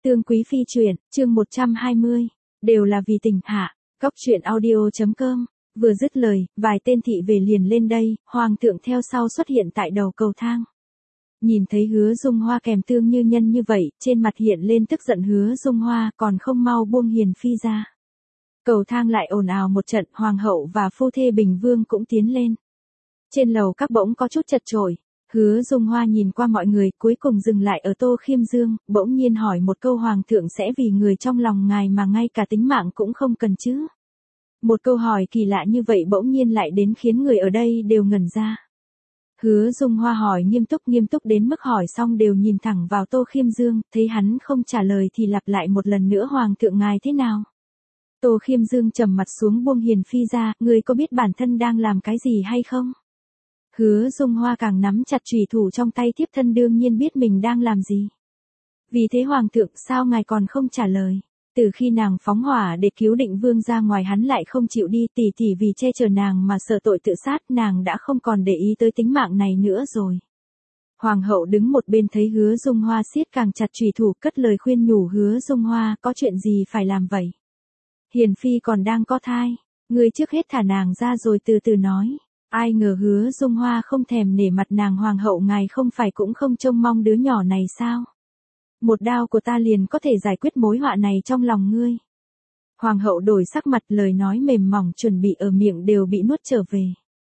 Tương Quý Phi truyện, chương 120, đều là vì tình hạ. Cóc truyện audio.com. Vừa dứt lời, vài tên thị vệ liền lên đây, hoàng thượng theo sau xuất hiện tại đầu cầu thang. Nhìn thấy Hứa Dung Hoa kèm Tương Như Nhân như vậy, trên mặt hiện lên tức giận. Hứa Dung Hoa còn không mau buông Hiền Phi ra. Cầu thang lại ồn ào một trận, hoàng hậu và phu thê Bình Vương cũng tiến lên. Trên lầu các bỗng có chút chật chội. Hứa Dung Hoa nhìn qua mọi người, cuối cùng dừng lại ở Tô Khiêm Dương, bỗng nhiên hỏi một câu: hoàng thượng sẽ vì người trong lòng ngài mà ngay cả tính mạng cũng không cần chứ? Một câu hỏi kỳ lạ như vậy bỗng nhiên lại đến khiến người ở đây đều ngẩn ra. Hứa Dung Hoa hỏi nghiêm túc đến mức hỏi xong đều nhìn thẳng vào Tô Khiêm Dương, thấy hắn không trả lời thì lặp lại một lần nữa: hoàng thượng ngài thế nào? Tô Khiêm Dương trầm mặt xuống buông Hiền Phi ra: ngươi có biết bản thân đang làm cái gì hay không? Hứa Dung Hoa càng nắm chặt chùy thủ trong tay, thiếp thân đương nhiên biết mình đang làm gì. Vì thế hoàng thượng, sao ngài còn không trả lời? Từ khi nàng phóng hỏa để cứu Định Vương ra ngoài, hắn lại không chịu đi, tỷ vì che chở nàng mà sợ tội tự sát, nàng đã không còn để ý tới tính mạng này nữa rồi. Hoàng hậu đứng một bên thấy Hứa Dung Hoa siết càng chặt chùy thủ, cất lời khuyên nhủ: Hứa Dung Hoa, có chuyện gì phải làm vậy? Hiền Phi còn đang có thai, ngươi trước hết thả nàng ra rồi từ từ nói. Ai ngờ Hứa Dung Hoa không thèm nể mặt nàng: hoàng hậu ngài không phải cũng không trông mong đứa nhỏ này sao? Một đao của ta liền có thể giải quyết mối họa này trong lòng ngươi. Hoàng hậu đổi sắc mặt, lời nói mềm mỏng chuẩn bị ở miệng đều bị nuốt trở về.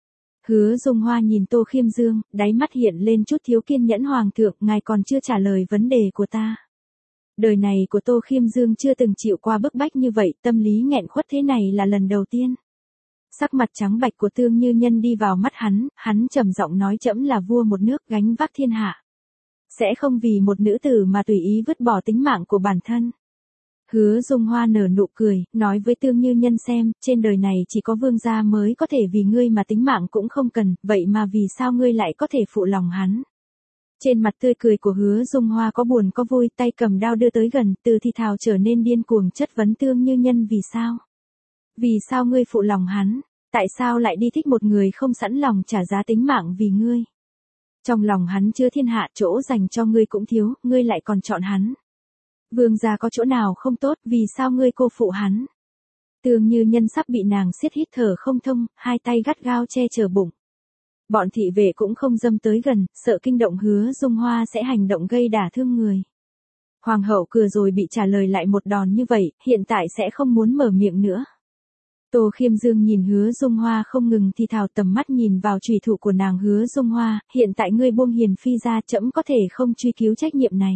Hứa Dung Hoa nhìn Tô Khiêm Dương, đáy mắt hiện lên chút thiếu kiên nhẫn: hoàng thượng, ngài còn chưa trả lời vấn đề của ta. Đời này của Tô Khiêm Dương chưa từng chịu qua bức bách như vậy, tâm lý nghẹn khuất thế này là lần đầu tiên. Sắc mặt trắng bạch của Tương Như Nhân đi vào mắt hắn trầm giọng nói: trẫm là vua một nước, gánh vác thiên hạ. Sẽ không vì một nữ tử mà tùy ý vứt bỏ tính mạng của bản thân. Hứa Dung Hoa nở nụ cười, nói với Tương Như Nhân: xem, trên đời này chỉ có vương gia mới có thể vì ngươi mà tính mạng cũng không cần, vậy mà vì sao ngươi lại có thể phụ lòng hắn? Trên mặt tươi cười của Hứa Dung Hoa có buồn có vui, tay cầm đao đưa tới gần, từ thì thào trở nên điên cuồng chất vấn Tương Như Nhân: vì sao? Vì sao ngươi phụ lòng hắn? Tại sao lại đi thích một người không sẵn lòng trả giá tính mạng vì ngươi? Trong lòng hắn chưa thiên hạ, chỗ dành cho ngươi cũng thiếu, ngươi lại còn chọn hắn. Vương gia có chỗ nào không tốt, vì sao ngươi cô phụ hắn? Tương Như Nhân sắp bị nàng siết hít thở không thông, hai tay gắt gao che chở bụng. Bọn thị vệ cũng không dâm tới gần, sợ kinh động Hứa Dung Hoa sẽ hành động gây đả thương người. Hoàng hậu vừa rồi bị trả lời lại một đòn như vậy, hiện tại sẽ không muốn mở miệng nữa. Tô Khiêm Dương nhìn Hứa Dung Hoa không ngừng thì thào, tầm mắt nhìn vào chùy thủ của nàng: Hứa Dung Hoa, hiện tại ngươi buông Hiền Phi ra, trẫm có thể không truy cứu trách nhiệm này.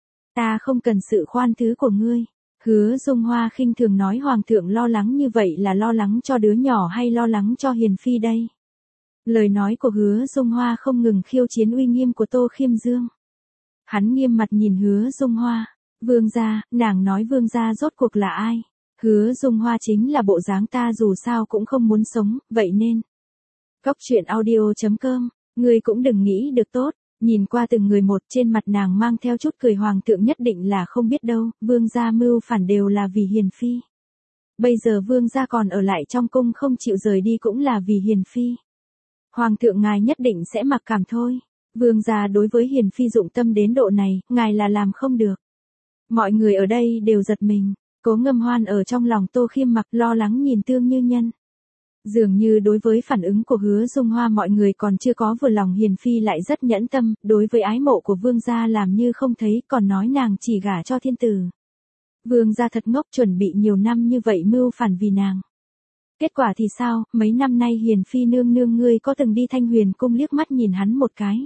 Ta không cần sự khoan thứ của ngươi. Hứa Dung Hoa khinh thường nói: hoàng thượng lo lắng như vậy là lo lắng cho đứa nhỏ hay lo lắng cho Hiền Phi đây? Lời nói của Hứa Dung Hoa không ngừng khiêu chiến uy nghiêm của Tô Khiêm Dương. Hắn nghiêm mặt nhìn Hứa Dung Hoa: vương gia, nàng nói vương gia rốt cuộc là ai? Hứa Dung Hoa chính là bộ dáng ta dù sao cũng không muốn sống, vậy nên. Cóc truyện audio.com, ngươi cũng đừng nghĩ được tốt. Nhìn qua từng người một, trên mặt nàng mang theo chút cười: hoàng thượng nhất định là không biết đâu, vương gia mưu phản đều là vì Hiền Phi. Bây giờ vương gia còn ở lại trong cung không chịu rời đi cũng là vì Hiền Phi. Hoàng thượng ngài nhất định sẽ mặc cảm thôi. Vương gia đối với Hiền Phi dụng tâm đến độ này, ngài là làm không được. Mọi người ở đây đều giật mình. Cố Ngâm Hoan ở trong lòng Tô Khiêm Mặc lo lắng nhìn Tương Như Nhân. Dường như đối với phản ứng của Hứa Dung Hoa mọi người còn chưa có vừa lòng, Hiền Phi lại rất nhẫn tâm, đối với ái mộ của vương gia làm như không thấy, còn nói nàng chỉ gả cho thiên tử. Vương gia thật ngốc, chuẩn bị nhiều năm như vậy mưu phản vì nàng. Kết quả thì sao? Mấy năm nay Hiền Phi nương nương, ngươi có từng đi Thanh Huyền cung liếc mắt nhìn hắn một cái?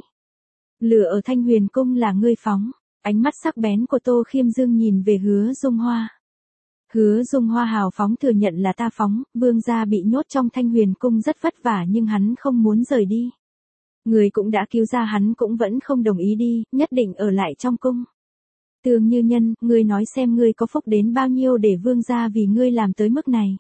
Lửa ở Thanh Huyền cung là ngươi phóng. Ánh mắt sắc bén của Tô Khiêm Dương nhìn về Hứa Dung Hoa. Hứa Dung Hoa hào phóng thừa nhận: là ta phóng, vương gia bị nhốt trong Thanh Huyền cung rất vất vả nhưng hắn không muốn rời đi. Người cũng đã cứu ra hắn cũng vẫn không đồng ý đi, nhất định ở lại trong cung. Tương Như Nhân, ngươi nói xem ngươi có phúc đến bao nhiêu để vương gia vì ngươi làm tới mức này.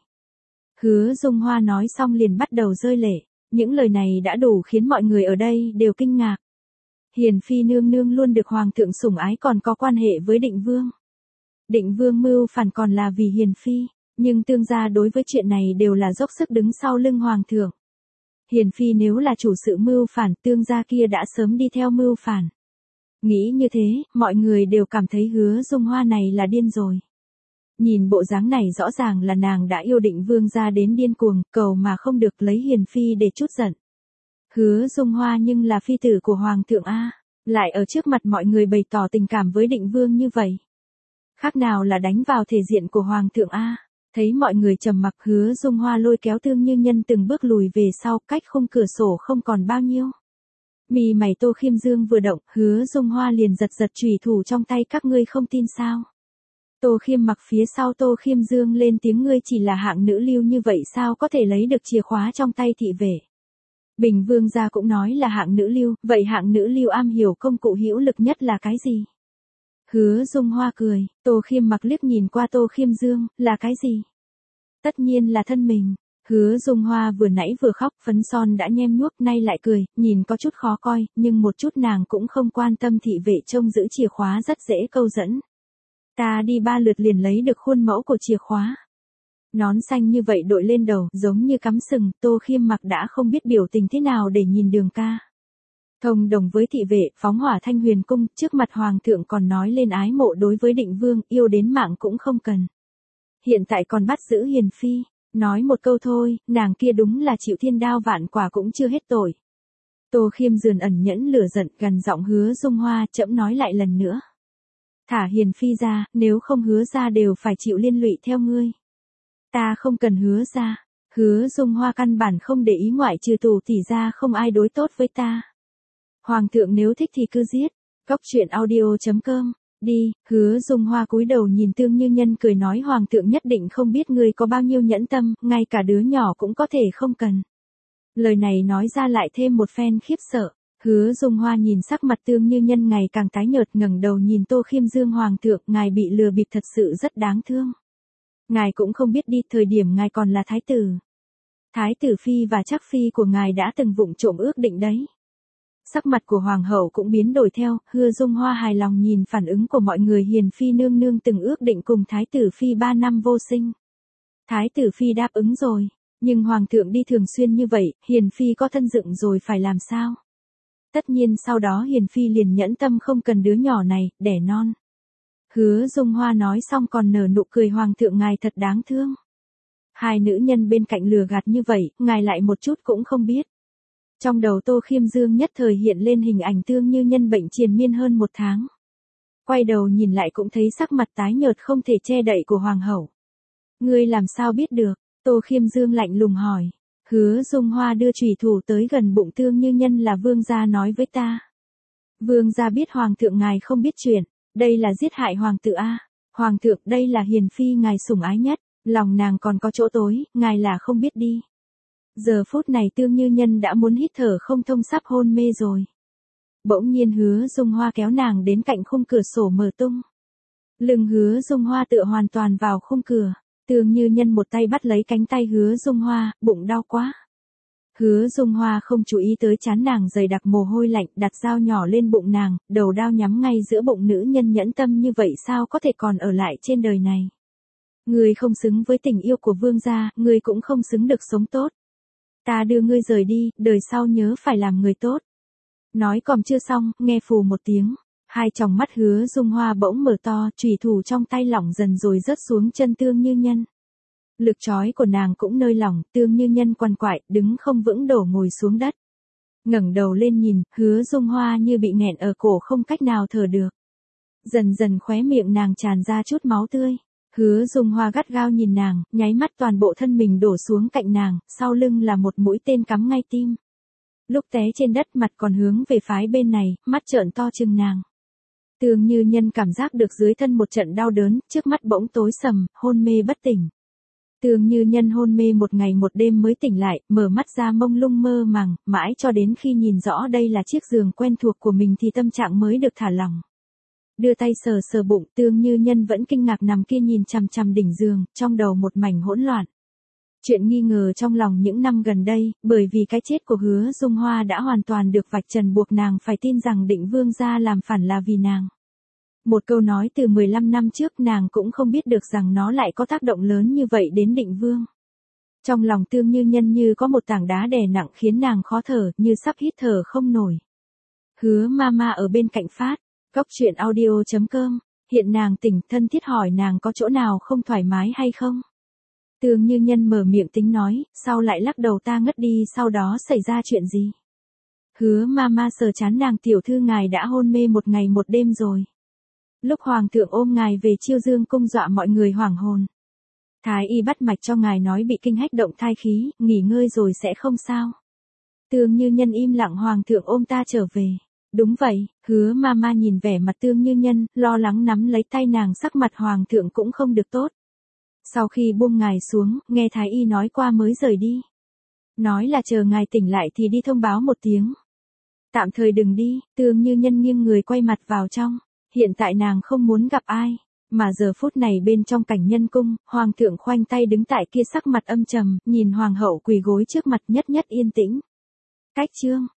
Hứa Dung Hoa nói xong liền bắt đầu rơi lệ, những lời này đã đủ khiến mọi người ở đây đều kinh ngạc. Hiền Phi nương nương luôn được hoàng thượng sủng ái, còn có quan hệ với Định Vương. Định Vương mưu phản còn là vì Hiền Phi, nhưng tương gia đối với chuyện này đều là dốc sức đứng sau lưng hoàng thượng. Hiền Phi nếu là chủ sự mưu phản, tương gia kia đã sớm đi theo mưu phản. Nghĩ như thế, mọi người đều cảm thấy Hứa Dung Hoa này là điên rồi. Nhìn bộ dáng này rõ ràng là nàng đã yêu Định Vương gia đến điên cuồng, cầu mà không được lấy hiền phi để chút giận. Hứa Dung Hoa nhưng là phi tử của Hoàng thượng A, lại ở trước mặt mọi người bày tỏ tình cảm với Định Vương như vậy. Khác nào là đánh vào thể diện của Hoàng thượng A. Thấy mọi người trầm mặc, Hứa Dung Hoa lôi kéo Tương Như Nhân từng bước lùi về sau, cách khung cửa sổ không còn bao nhiêu. Mì mày Tô Khiêm Dương vừa động, Hứa Dung Hoa liền giật giật chùy thủ trong tay, các ngươi không tin sao? Tô Khiêm mặc phía sau Tô Khiêm Dương lên tiếng, ngươi chỉ là hạng nữ lưu như vậy sao có thể lấy được chìa khóa trong tay thị vệ? Bình Vương gia cũng nói là hạng nữ lưu, vậy hạng nữ lưu am hiểu công cụ hữu lực nhất là cái gì? Hứa Dung Hoa cười, Tô Khiêm mặc liếc nhìn qua Tô Khiêm Dương, là cái gì? Tất nhiên là thân mình. Hứa Dung Hoa vừa nãy vừa khóc, phấn son đã nhem nhuốc, nay lại cười, nhìn có chút khó coi, nhưng một chút nàng cũng không quan tâm, thị vệ trông giữ chìa khóa rất dễ câu dẫn. Ta đi 3 lượt liền lấy được khuôn mẫu của chìa khóa. Nón xanh như vậy đội lên đầu, giống như cắm sừng, Tô Khiêm mặc đã không biết biểu tình thế nào để nhìn Đường ca. Thông đồng với thị vệ, phóng hỏa Thanh Huyền cung, trước mặt Hoàng thượng còn nói lên ái mộ đối với Định Vương, yêu đến mạng cũng không cần. Hiện tại còn bắt giữ hiền phi, nói một câu thôi, nàng kia đúng là chịu thiên đao vạn quả cũng chưa hết tội. Tô Khiêm dườn ẩn nhẫn lửa giận, gần giọng Hứa Dung Hoa, trẫm nói lại lần nữa. Thả hiền phi ra, nếu không hứa ra đều phải chịu liên lụy theo ngươi. Ta không cần hứa ra. Hứa Dung Hoa căn bản không để ý, ngoại trừ tù tỷ ra không ai đối tốt với ta. Hoàng thượng nếu thích thì cứ giết. Cóc truyện audio.com. Đi. Hứa Dung Hoa cúi đầu nhìn Tương Như Nhân cười nói, Hoàng thượng nhất định không biết ngươi có bao nhiêu nhẫn tâm, ngay cả đứa nhỏ cũng có thể không cần. Lời này nói ra lại thêm một phen khiếp sợ. Hứa Dung Hoa nhìn sắc mặt Tương Như Nhân ngày càng tái nhợt, ngẩng đầu nhìn Tô Khiêm Dương, Hoàng thượng, ngài bị lừa bịp thật sự rất đáng thương. Ngài cũng không biết đi, thời điểm ngài còn là thái tử. Thái tử phi và Trác phi của ngài đã từng vụng trộm ước định đấy. Sắc mặt của hoàng hậu cũng biến đổi theo, Hứa Dung Hoa hài lòng nhìn phản ứng của mọi người, hiền phi nương nương từng ước định cùng thái tử phi 3 năm vô sinh. Thái tử phi đáp ứng rồi, nhưng hoàng thượng đi thường xuyên như vậy, hiền phi có thân dựng rồi phải làm sao? Tất nhiên sau đó hiền phi liền nhẫn tâm không cần đứa nhỏ này, đẻ non. Hứa Dung Hoa nói xong còn nở nụ cười, Hoàng thượng ngài thật đáng thương. Hai nữ nhân bên cạnh lừa gạt như vậy, ngài lại một chút cũng không biết. Trong đầu Tô Khiêm Dương nhất thời hiện lên hình ảnh Tương Như Nhân bệnh triền miên hơn 1 tháng. Quay đầu nhìn lại cũng thấy sắc mặt tái nhợt không thể che đậy của hoàng hậu. Ngươi làm sao biết được? Tô Khiêm Dương lạnh lùng hỏi. Hứa Dung Hoa đưa chùy thủ tới gần bụng Tương Như Nhân, là vương gia nói với ta. Vương gia biết hoàng thượng ngài không biết chuyện, đây là giết hại hoàng tử a. Hoàng thượng, đây là hiền phi ngài sủng ái nhất, lòng nàng còn có chỗ tối, ngài là không biết đi. Giờ phút này Tương Như Nhân đã muốn hít thở không thông, sắp hôn mê rồi. Bỗng nhiên Hứa Dung Hoa kéo nàng đến cạnh khung cửa sổ mở tung. Lưng Hứa Dung Hoa tựa hoàn toàn vào khung cửa. Tương Như Nhân một tay bắt lấy cánh tay Hứa Dung Hoa, bụng đau quá. Hứa Dung Hoa không chú ý tới trán nàng dày đặc mồ hôi lạnh, đặt dao nhỏ lên bụng nàng, đầu đao nhắm ngay giữa bụng, nữ nhân nhẫn tâm như vậy sao có thể còn ở lại trên đời này. Ngươi không xứng với tình yêu của vương gia, ngươi cũng không xứng được sống tốt. Ta đưa ngươi rời đi, đời sau nhớ phải làm người tốt. Nói còn chưa xong, nghe phù một tiếng. Hai tròng mắt Hứa Dung Hoa bỗng mở to, chùy thủ trong tay lỏng dần rồi rớt xuống chân Tương Như Nhân. Lực trói của nàng cũng nơi lỏng, Tương Như Nhân quằn quại, đứng không vững đổ ngồi xuống đất. Ngẩng đầu lên nhìn, Hứa Dung Hoa như bị nghẹn ở cổ không cách nào thở được. Dần dần khóe miệng nàng tràn ra chút máu tươi. Hứa Dung Hoa gắt gao nhìn nàng, nháy mắt toàn bộ thân mình đổ xuống cạnh nàng, sau lưng là một mũi tên cắm ngay tim. Lúc té trên đất mặt còn hướng về phái bên này, mắt trợn to trừng nàng. Tương Như Nhân cảm giác được dưới thân một trận đau đớn, trước mắt bỗng tối sầm, hôn mê bất tỉnh. Tương Như Nhân hôn mê 1 ngày 1 đêm mới tỉnh lại, mở mắt ra mông lung mơ màng, mãi cho đến khi nhìn rõ đây là chiếc giường quen thuộc của mình thì tâm trạng mới được thả lỏng. Đưa tay sờ sờ bụng, Tương Như Nhân vẫn kinh ngạc nằm kia nhìn chằm chằm đỉnh giường, trong đầu một mảnh hỗn loạn. Chuyện nghi ngờ trong lòng những năm gần đây, bởi vì cái chết của Hứa Dung Hoa đã hoàn toàn được vạch trần, buộc nàng phải tin rằng Định Vương gia làm phản là vì nàng. Một câu nói từ 15 năm trước, nàng cũng không biết được rằng nó lại có tác động lớn như vậy đến Định Vương. Trong lòng Tương Như Nhân như có một tảng đá đè nặng khiến nàng khó thở, như sắp hít thở không nổi. Hứa Mama ở bên cạnh phát, Cốc truyện audio.com, hiện nàng tỉnh, thân thiết hỏi nàng có chỗ nào không thoải mái hay không. Tương Như Nhân mở miệng tính nói, sau lại lắc đầu ta ngất đi, sau đó xảy ra chuyện gì. Hứa Mama sờ chán nàng, tiểu thư ngài đã hôn mê một ngày một đêm rồi. Lúc hoàng thượng ôm ngài về Chiêu Dương cung dọa mọi người hoảng hồn. Thái y bắt mạch cho ngài nói bị kinh hách động thai khí, nghỉ ngơi rồi sẽ không sao. Tương Như Nhân im lặng, hoàng thượng ôm ta trở về. Đúng vậy, Hứa Mama nhìn vẻ mặt Tương Như Nhân, lo lắng nắm lấy tay nàng, sắc mặt hoàng thượng cũng không được tốt. Sau khi buông ngài xuống, nghe thái y nói qua mới rời đi. Nói là chờ ngài tỉnh lại thì đi thông báo một tiếng. Tạm thời đừng đi, Tương Như Nhân nghiêng người quay mặt vào trong. Hiện tại nàng không muốn gặp ai. Mà giờ phút này bên trong cảnh nhân cung, hoàng thượng khoanh tay đứng tại kia sắc mặt âm trầm, nhìn hoàng hậu quỳ gối trước mặt, nhất nhất yên tĩnh. Cách chương